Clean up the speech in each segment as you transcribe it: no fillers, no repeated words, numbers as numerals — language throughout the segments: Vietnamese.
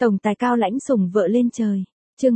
Tổng tài cao lãnh sủng vợ lên trời. Chương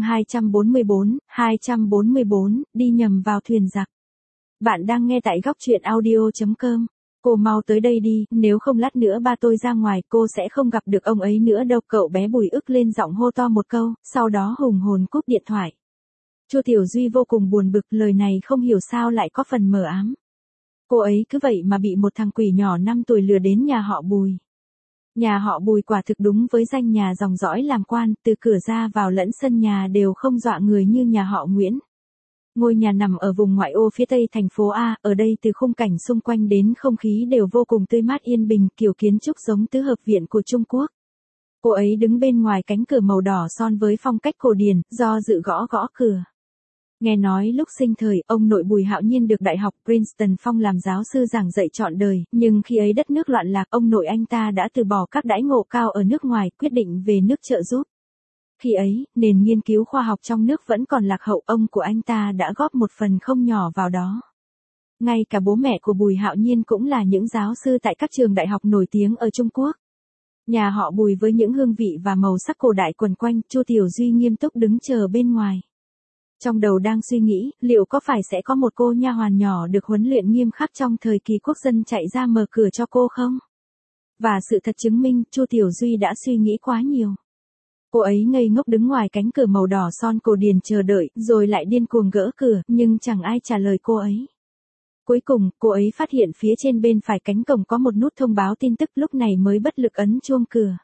244, đi nhầm vào thuyền giặc. Bạn đang nghe tại góc truyện audio.com. Cô mau tới đây đi, nếu không lát nữa ba tôi ra ngoài cô sẽ không gặp được ông ấy nữa đâu. Cậu bé Bùi ức lên giọng hô to một câu, sau đó hùng hồn cúp điện thoại. Chu Tiểu Duy vô cùng buồn bực, lời này không hiểu sao lại có phần mờ ám. Cô ấy cứ vậy mà bị một thằng quỷ nhỏ 5 tuổi lừa đến nhà họ Bùi. Nhà họ Bùi quả thực đúng với danh nhà dòng dõi làm quan, từ cửa ra vào lẫn sân nhà đều không dọa người như nhà họ Nguyễn. Ngôi nhà nằm ở vùng ngoại ô phía tây thành phố A, ở đây từ khung cảnh xung quanh đến không khí đều vô cùng tươi mát yên bình, kiểu kiến trúc giống tứ hợp viện của Trung Quốc. Cô ấy đứng bên ngoài cánh cửa màu đỏ son với phong cách cổ điển, do dự gõ gõ cửa. Nghe nói lúc sinh thời, ông nội Bùi Hạo Nhiên được Đại học Princeton phong làm giáo sư giảng dạy trọn đời, nhưng khi ấy đất nước loạn lạc, ông nội anh ta đã từ bỏ các đãi ngộ cao ở nước ngoài, quyết định về nước trợ giúp. Khi ấy, nền nghiên cứu khoa học trong nước vẫn còn lạc hậu, ông của anh ta đã góp một phần không nhỏ vào đó. Ngay cả bố mẹ của Bùi Hạo Nhiên cũng là những giáo sư tại các trường đại học nổi tiếng ở Trung Quốc. Nhà họ Bùi với những hương vị và màu sắc cổ đại quần quanh, Chu Tiểu Duy nghiêm túc đứng chờ bên ngoài. Trong đầu đang suy nghĩ, liệu có phải sẽ có một cô nha hoàn nhỏ được huấn luyện nghiêm khắc trong thời kỳ quốc dân chạy ra mở cửa cho cô không? Và sự thật chứng minh, Chu Tiểu Duy đã suy nghĩ quá nhiều. Cô ấy ngây ngốc đứng ngoài cánh cửa màu đỏ son cổ điển chờ đợi, rồi lại điên cuồng gõ cửa, nhưng chẳng ai trả lời cô ấy. Cuối cùng, cô ấy phát hiện phía trên bên phải cánh cổng có một nút thông báo tin tức, lúc này mới bất lực ấn chuông cửa.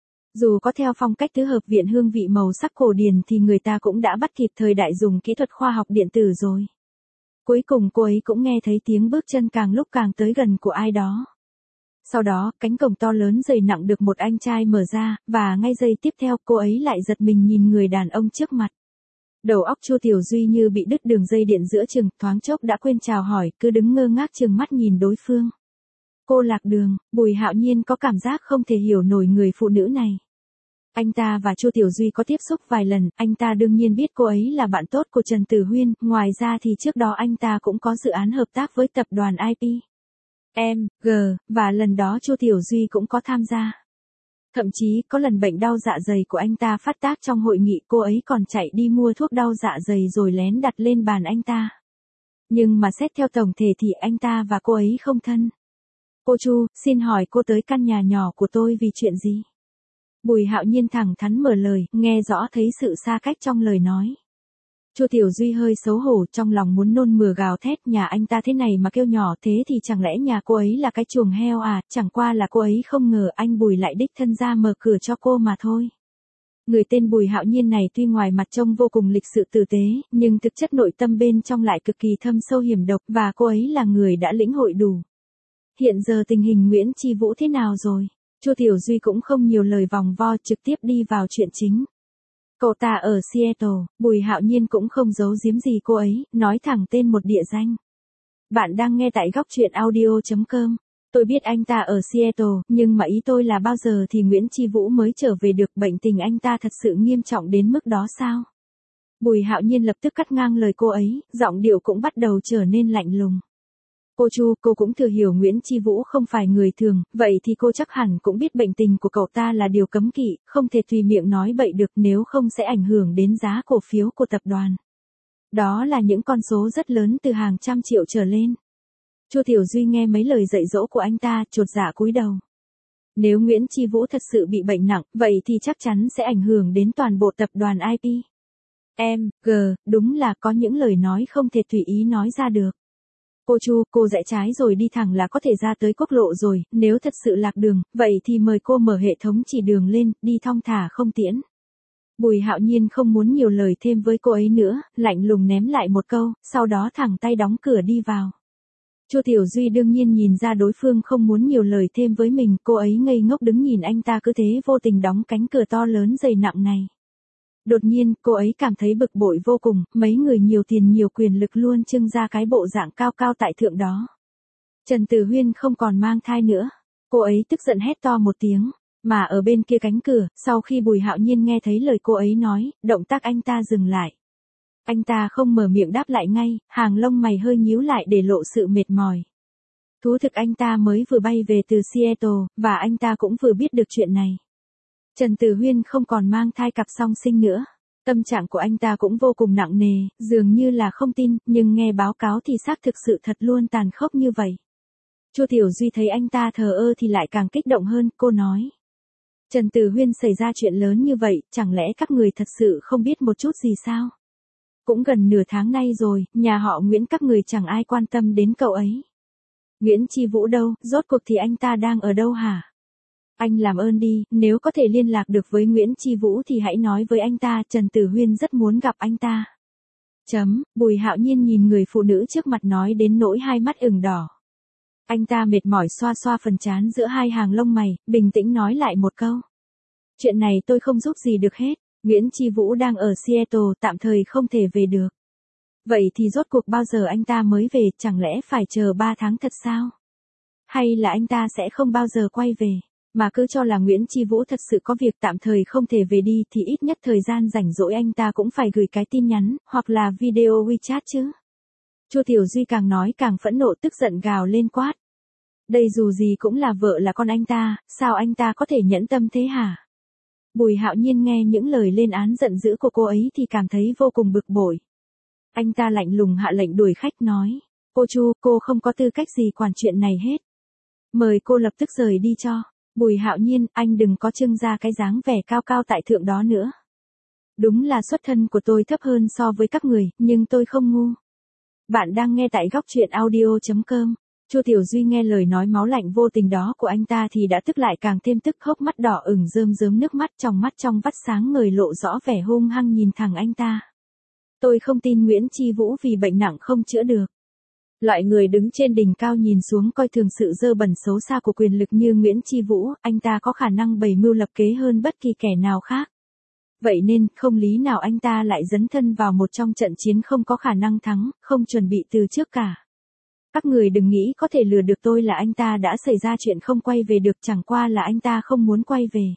Dù có theo phong cách tứ hợp viện hương vị màu sắc cổ điển thì người ta cũng đã bắt kịp thời đại dùng kỹ thuật khoa học điện tử rồi. Cuối cùng cô ấy cũng nghe thấy tiếng bước chân càng lúc càng tới gần của ai đó. Sau đó, cánh cổng to lớn dày nặng được một anh trai mở ra, và ngay giây tiếp theo cô ấy lại giật mình nhìn người đàn ông trước mặt. Đầu óc Chu Tiểu Duy như bị đứt đường dây điện giữa chừng, thoáng chốc đã quên chào hỏi, cứ đứng ngơ ngác trừng mắt nhìn đối phương. Cô lạc đường, Bùi Hạo Nhiên có cảm giác không thể hiểu nổi người phụ nữ này. Anh ta và Chu Tiểu Duy có tiếp xúc vài lần, anh ta đương nhiên biết cô ấy là bạn tốt của Trần Tử Huyên, ngoài ra thì trước đó anh ta cũng có dự án hợp tác với tập đoàn IP. MG, và lần đó Chu Tiểu Duy cũng có tham gia. Thậm chí, có lần bệnh đau dạ dày của anh ta phát tác trong hội nghị, cô ấy còn chạy đi mua thuốc đau dạ dày rồi lén đặt lên bàn anh ta. Nhưng mà xét theo tổng thể thì anh ta và cô ấy không thân. Cô Chu, xin hỏi cô tới căn nhà nhỏ của tôi vì chuyện gì? Bùi Hạo Nhiên thẳng thắn mở lời, nghe rõ thấy sự xa cách trong lời nói. Chu Tiểu Duy hơi xấu hổ, trong lòng muốn nôn mửa gào thét, nhà anh ta thế này mà kêu nhỏ thế thì chẳng lẽ nhà cô ấy là cái chuồng heo à, chẳng qua là cô ấy không ngờ anh Bùi lại đích thân ra mở cửa cho cô mà thôi. Người tên Bùi Hạo Nhiên này tuy ngoài mặt trông vô cùng lịch sự tử tế, nhưng thực chất nội tâm bên trong lại cực kỳ thâm sâu hiểm độc, và cô ấy là người đã lĩnh hội đủ. Hiện giờ tình hình Nguyễn Chi Vũ thế nào rồi? Chu Tiểu Duy cũng không nhiều lời vòng vo, trực tiếp đi vào chuyện chính. Cậu ta ở Seattle, Bùi Hạo Nhiên cũng không giấu giếm gì cô ấy, nói thẳng tên một địa danh. Bạn đang nghe tại góc truyện audio.com. Tôi biết anh ta ở Seattle, nhưng mà ý tôi là bao giờ thì Nguyễn Chi Vũ mới trở về được, bệnh tình anh ta thật sự nghiêm trọng đến mức đó sao? Bùi Hạo Nhiên lập tức cắt ngang lời cô ấy, giọng điệu cũng bắt đầu trở nên lạnh lùng. Cô Chu, cô cũng thừa hiểu Nguyễn Chi Vũ không phải người thường, vậy thì cô chắc hẳn cũng biết bệnh tình của cậu ta là điều cấm kỵ, không thể tùy miệng nói bậy được, nếu không sẽ ảnh hưởng đến giá cổ phiếu của tập đoàn. Đó là những con số rất lớn, từ hàng trăm triệu trở lên. Chu Tiểu Duy nghe mấy lời dạy dỗ của anh ta, chột dạ cúi đầu. Nếu Nguyễn Chi Vũ thật sự bị bệnh nặng, vậy thì chắc chắn sẽ ảnh hưởng đến toàn bộ tập đoàn IP. MG, đúng là có những lời nói không thể tùy ý nói ra được. Cô Chu, cô rẽ trái rồi đi thẳng là có thể ra tới quốc lộ rồi, nếu thật sự lạc đường, vậy thì mời cô mở hệ thống chỉ đường lên, đi thong thả không tiễn. Bùi Hạo Nhiên không muốn nhiều lời thêm với cô ấy nữa, lạnh lùng ném lại một câu, sau đó thẳng tay đóng cửa đi vào. Chu Tiểu Duy đương nhiên nhìn ra đối phương không muốn nhiều lời thêm với mình, cô ấy ngây ngốc đứng nhìn anh ta cứ thế vô tình đóng cánh cửa to lớn dày nặng này. Đột nhiên, cô ấy cảm thấy bực bội vô cùng, mấy người nhiều tiền nhiều quyền lực luôn trưng ra cái bộ dạng cao cao tại thượng đó. Trần Tử Huyên không còn mang thai nữa. Cô ấy tức giận hét to một tiếng, mà ở bên kia cánh cửa, sau khi Bùi Hạo Nhiên nghe thấy lời cô ấy nói, động tác anh ta dừng lại. Anh ta không mở miệng đáp lại ngay, hàng lông mày hơi nhíu lại để lộ sự mệt mỏi. Thú thực anh ta mới vừa bay về từ Seattle, và anh ta cũng vừa biết được chuyện này. Trần Tử Huyên không còn mang thai cặp song sinh nữa. Tâm trạng của anh ta cũng vô cùng nặng nề, dường như là không tin, nhưng nghe báo cáo thì xác thực sự thật luôn tàn khốc như vậy. Chu Tiểu Duy thấy anh ta thờ ơ thì lại càng kích động hơn, cô nói. Trần Tử Huyên xảy ra chuyện lớn như vậy, chẳng lẽ các người thật sự không biết một chút gì sao? Cũng gần nửa tháng nay rồi, nhà họ Nguyễn các người chẳng ai quan tâm đến cậu ấy. Nguyễn Chi Vũ đâu, rốt cuộc thì anh ta đang ở đâu hả? Anh làm ơn đi, nếu có thể liên lạc được với Nguyễn Chi Vũ thì hãy nói với anh ta, Trần Tử Huyên rất muốn gặp anh ta. Bùi Hạo Nhiên nhìn người phụ nữ trước mặt nói đến nỗi hai mắt ửng đỏ. Anh ta mệt mỏi xoa xoa phần trán giữa hai hàng lông mày, bình tĩnh nói lại một câu. Chuyện này tôi không giúp gì được hết, Nguyễn Chi Vũ đang ở Seattle, tạm thời không thể về được. Vậy thì rốt cuộc bao giờ anh ta mới về, chẳng lẽ phải chờ 3 tháng thật sao? Hay là anh ta sẽ không bao giờ quay về? Mà cứ cho là Nguyễn Chi Vũ thật sự có việc tạm thời không thể về đi thì ít nhất thời gian rảnh rỗi anh ta cũng phải gửi cái tin nhắn, hoặc là video WeChat chứ. Chu Tiểu Duy càng nói càng phẫn nộ, tức giận gào lên quát. Đây dù gì cũng là vợ là con anh ta, sao anh ta có thể nhẫn tâm thế hả? Bùi Hạo Nhiên nghe những lời lên án giận dữ của cô ấy thì cảm thấy vô cùng bực bội. Anh ta lạnh lùng hạ lệnh đuổi khách nói. Cô Chu, cô không có tư cách gì quản chuyện này hết. Mời cô lập tức rời đi cho. Bùi Hạo Nhiên, anh đừng có trưng ra cái dáng vẻ cao cao tại thượng đó nữa. Đúng là xuất thân của tôi thấp hơn so với các người, nhưng tôi không ngu. Bạn đang nghe tại góc truyện audio.com. Chu Tiểu Duy nghe lời nói máu lạnh vô tình đó của anh ta thì đã tức lại càng thêm tức, hốc mắt đỏ ửng rơm rớm nước mắt trong vắt sáng ngời lộ rõ vẻ hung hăng nhìn thẳng anh ta. Tôi không tin Nguyễn Chi Vũ vì bệnh nặng không chữa được. Loại người đứng trên đỉnh cao nhìn xuống coi thường sự dơ bẩn xấu xa của quyền lực như Nguyễn Chi Vũ, anh ta có khả năng bày mưu lập kế hơn bất kỳ kẻ nào khác. Vậy nên, không lý nào anh ta lại dấn thân vào một trong trận chiến không có khả năng thắng, không chuẩn bị từ trước cả. Các người đừng nghĩ có thể lừa được tôi là anh ta đã xảy ra chuyện không quay về được, chẳng qua là anh ta không muốn quay về.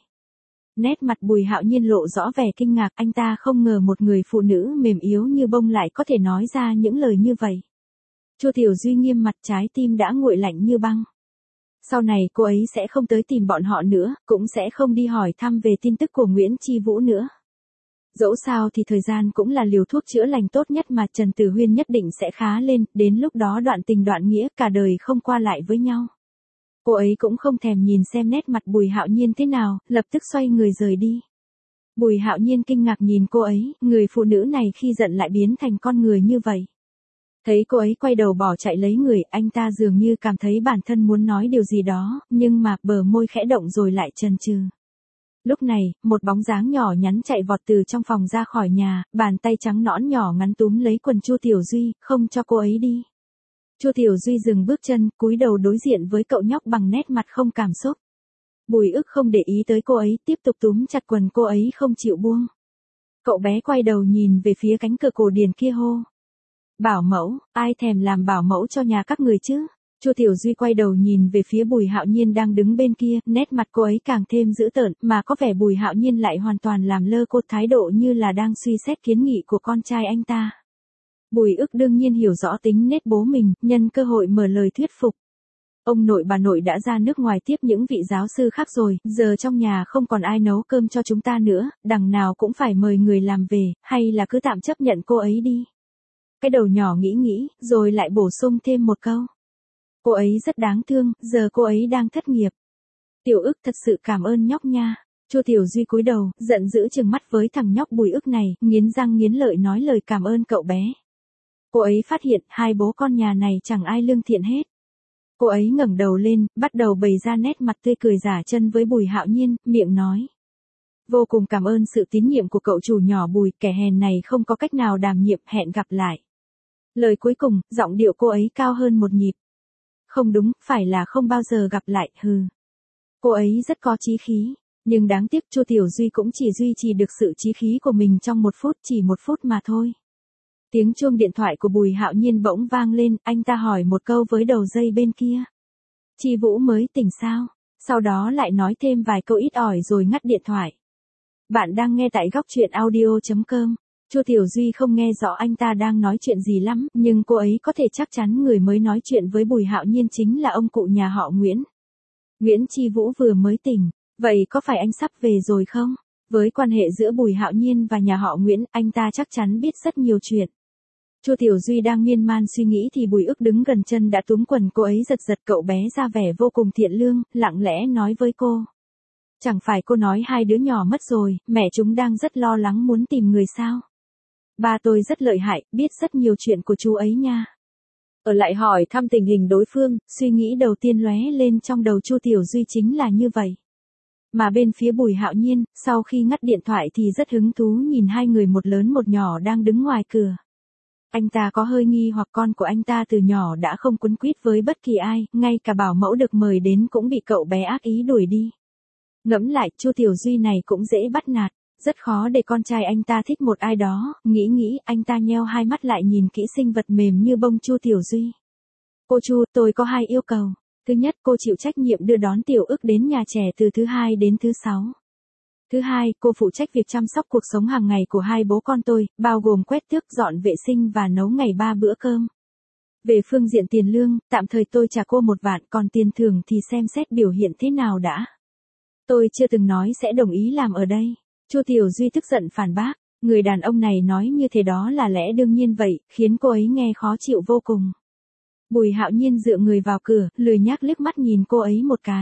Nét mặt Bùi Hạo Nhiên lộ rõ vẻ kinh ngạc, anh ta không ngờ một người phụ nữ mềm yếu như bông lại có thể nói ra những lời như vậy. Chu Tiểu Duy nghiêm mặt, trái tim đã nguội lạnh như băng. Sau này cô ấy sẽ không tới tìm bọn họ nữa, cũng sẽ không đi hỏi thăm về tin tức của Nguyễn Chi Vũ nữa. Dẫu sao thì thời gian cũng là liều thuốc chữa lành tốt nhất mà, Trần Tử Huyên nhất định sẽ khá lên, đến lúc đó đoạn tình đoạn nghĩa cả đời không qua lại với nhau. Cô ấy cũng không thèm nhìn xem nét mặt Bùi Hạo Nhiên thế nào, lập tức xoay người rời đi. Bùi Hạo Nhiên kinh ngạc nhìn cô ấy, người phụ nữ này khi giận lại biến thành con người như vậy. Thấy cô ấy quay đầu bỏ chạy lấy người, anh ta dường như cảm thấy bản thân muốn nói điều gì đó, nhưng mà bờ môi khẽ động rồi lại chần chừ. Lúc này, một bóng dáng nhỏ nhắn chạy vọt từ trong phòng ra khỏi nhà, bàn tay trắng nõn nhỏ ngắn túm lấy quần Chu Tiểu Duy, không cho cô ấy đi. Chu Tiểu Duy dừng bước chân, cúi đầu đối diện với cậu nhóc bằng nét mặt không cảm xúc. Bùi Ức không để ý tới cô ấy, tiếp tục túm chặt quần cô ấy không chịu buông. Cậu bé quay đầu nhìn về phía cánh cửa cổ điển kia hô. Bảo mẫu, ai thèm làm bảo mẫu cho nhà các người chứ? Chu Tiểu Duy quay đầu nhìn về phía Bùi Hạo Nhiên đang đứng bên kia, nét mặt cô ấy càng thêm dữ tợn, mà có vẻ Bùi Hạo Nhiên lại hoàn toàn làm lơ cô, thái độ như là đang suy xét kiến nghị của con trai anh ta. Bùi Ức đương nhiên hiểu rõ tính nết bố mình, nhân cơ hội mở lời thuyết phục. Ông nội bà nội đã ra nước ngoài tiếp những vị giáo sư khác rồi, giờ trong nhà không còn ai nấu cơm cho chúng ta nữa, đằng nào cũng phải mời người làm về, hay là cứ tạm chấp nhận cô ấy đi. Cái đầu nhỏ nghĩ, rồi lại bổ sung thêm một câu. Cô ấy rất đáng thương, giờ cô ấy đang thất nghiệp. Tiểu Ức thật sự cảm ơn nhóc nha. Chu Tiểu Duy cúi đầu, giận dữ trừng mắt với thằng nhóc Bùi Ức này, nghiến răng nghiến lợi nói lời cảm ơn cậu bé. Cô ấy phát hiện hai bố con nhà này chẳng ai lương thiện hết. Cô ấy ngẩng đầu lên, bắt đầu bày ra nét mặt tươi cười giả chân với Bùi Hạo Nhiên, miệng nói. Vô cùng cảm ơn sự tín nhiệm của cậu chủ nhỏ Bùi, kẻ hèn này không có cách nào đảm nhiệm, hẹn gặp lại. Lời cuối cùng, giọng điệu cô ấy cao hơn một nhịp. Không đúng, phải là không bao giờ gặp lại, hừ. Cô ấy rất có chí khí, nhưng đáng tiếc Chu Tiểu Duy cũng chỉ duy trì được sự chí khí của mình trong 1 phút, chỉ 1 phút mà thôi. Tiếng chuông điện thoại của Bùi Hạo Nhiên bỗng vang lên, anh ta hỏi một câu với đầu dây bên kia. Chi Vũ mới tỉnh sao? Sau đó lại nói thêm vài câu ít ỏi rồi ngắt điện thoại. Bạn đang nghe tại góc truyện audio.com. Chu Tiểu Duy không nghe rõ anh ta đang nói chuyện gì lắm, nhưng cô ấy có thể chắc chắn người mới nói chuyện với Bùi Hạo Nhiên chính là ông cụ nhà họ Nguyễn. Nguyễn Chi Vũ vừa mới tỉnh. Vậy có phải anh sắp về rồi không? Với quan hệ giữa Bùi Hạo Nhiên và nhà họ Nguyễn, anh ta chắc chắn biết rất nhiều chuyện. Chu Tiểu Duy đang miên man suy nghĩ thì Bùi Ức đứng gần chân đã túm quần cô ấy giật giật, cậu bé ra vẻ vô cùng thiện lương, lặng lẽ nói với cô. Chẳng phải cô nói hai đứa nhỏ mất rồi, mẹ chúng đang rất lo lắng muốn tìm người sao? Ba tôi rất lợi hại, biết rất nhiều chuyện của chú ấy nha. Ở lại hỏi thăm tình hình đối phương, suy nghĩ đầu tiên lóe lên trong đầu Chu Tiểu Duy chính là như vậy. Mà bên phía Bùi Hạo Nhiên, sau khi ngắt điện thoại thì rất hứng thú nhìn hai người một lớn một nhỏ đang đứng ngoài cửa. Anh ta có hơi nghi hoặc con của anh ta từ nhỏ đã không quấn quýt với bất kỳ ai, ngay cả bảo mẫu được mời đến cũng bị cậu bé ác ý đuổi đi. Ngẫm lại, Chu Tiểu Duy này cũng dễ bắt nạt, rất khó để con trai anh ta thích một ai đó, nghĩ anh ta nheo hai mắt lại nhìn kỹ sinh vật mềm như bông Chu Tiểu Duy. Cô Chu, tôi có hai yêu cầu. Thứ nhất, cô chịu trách nhiệm đưa đón Tiểu Ức đến nhà trẻ từ thứ hai đến thứ sáu. Thứ hai, cô phụ trách việc chăm sóc cuộc sống hàng ngày của hai bố con tôi, bao gồm quét tước, dọn vệ sinh và nấu ngày 3 bữa cơm. Về phương diện tiền lương, tạm thời tôi trả cô 1 vạn, còn tiền thưởng thì xem xét biểu hiện thế nào đã. Tôi chưa từng nói sẽ đồng ý làm ở đây. Chu Tiểu Duy tức giận phản bác, người đàn ông này nói như thế đó là lẽ đương nhiên vậy, khiến cô ấy nghe khó chịu vô cùng. Bùi Hạo Nhiên dựa người vào cửa, lười nhác liếc mắt nhìn cô ấy một cái.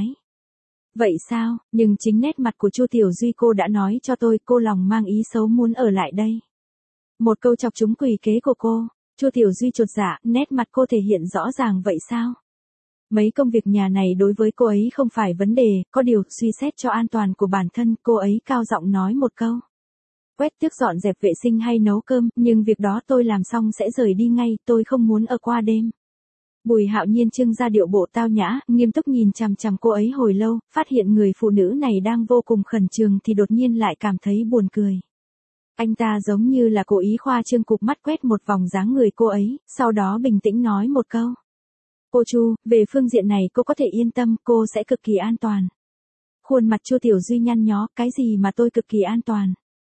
Vậy sao, nhưng chính nét mặt của Chu Tiểu Duy cô đã nói cho tôi, cô lòng mang ý xấu muốn ở lại đây. Một câu chọc trúng quỷ kế của cô. Chu Tiểu Duy chột dạ, nét mặt cô thể hiện rõ ràng vậy sao? Mấy công việc nhà này đối với cô ấy không phải vấn đề, có điều suy xét cho an toàn của bản thân, cô ấy cao giọng nói một câu. Quét tước dọn dẹp vệ sinh hay nấu cơm, nhưng việc đó tôi làm xong sẽ rời đi ngay, tôi không muốn ở qua đêm. Bùi Hạo Nhiên trưng ra điệu bộ tao nhã, nghiêm túc nhìn chằm chằm cô ấy hồi lâu, phát hiện người phụ nữ này đang vô cùng khẩn trương thì đột nhiên lại cảm thấy buồn cười. Anh ta giống như là cố ý khoa trương, cụp mắt quét một vòng dáng người cô ấy, sau đó bình tĩnh nói một câu. Cô Chu, về phương diện này cô có thể yên tâm, cô sẽ cực kỳ an toàn. Khuôn mặt Chu Tiểu Duy nhăn nhó, cái gì mà tôi cực kỳ an toàn?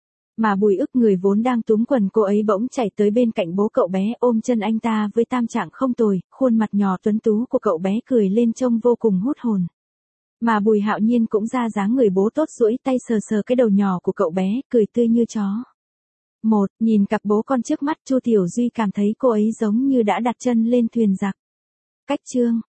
Mà Bùi Ức, người vốn đang túm quần cô ấy, bỗng chạy tới bên cạnh bố cậu bé, ôm chân anh ta với tâm trạng không tồi, khuôn mặt nhỏ tuấn tú của cậu bé cười lên trông vô cùng hút hồn. Mà Bùi Hạo Nhiên cũng ra dáng người bố tốt, duỗi tay sờ sờ cái đầu nhỏ của cậu bé, cười tươi như chó. Nhìn cặp bố con trước mắt, Chu Tiểu Duy cảm thấy cô ấy giống như đã đặt chân lên thuyền giặc. Cách chương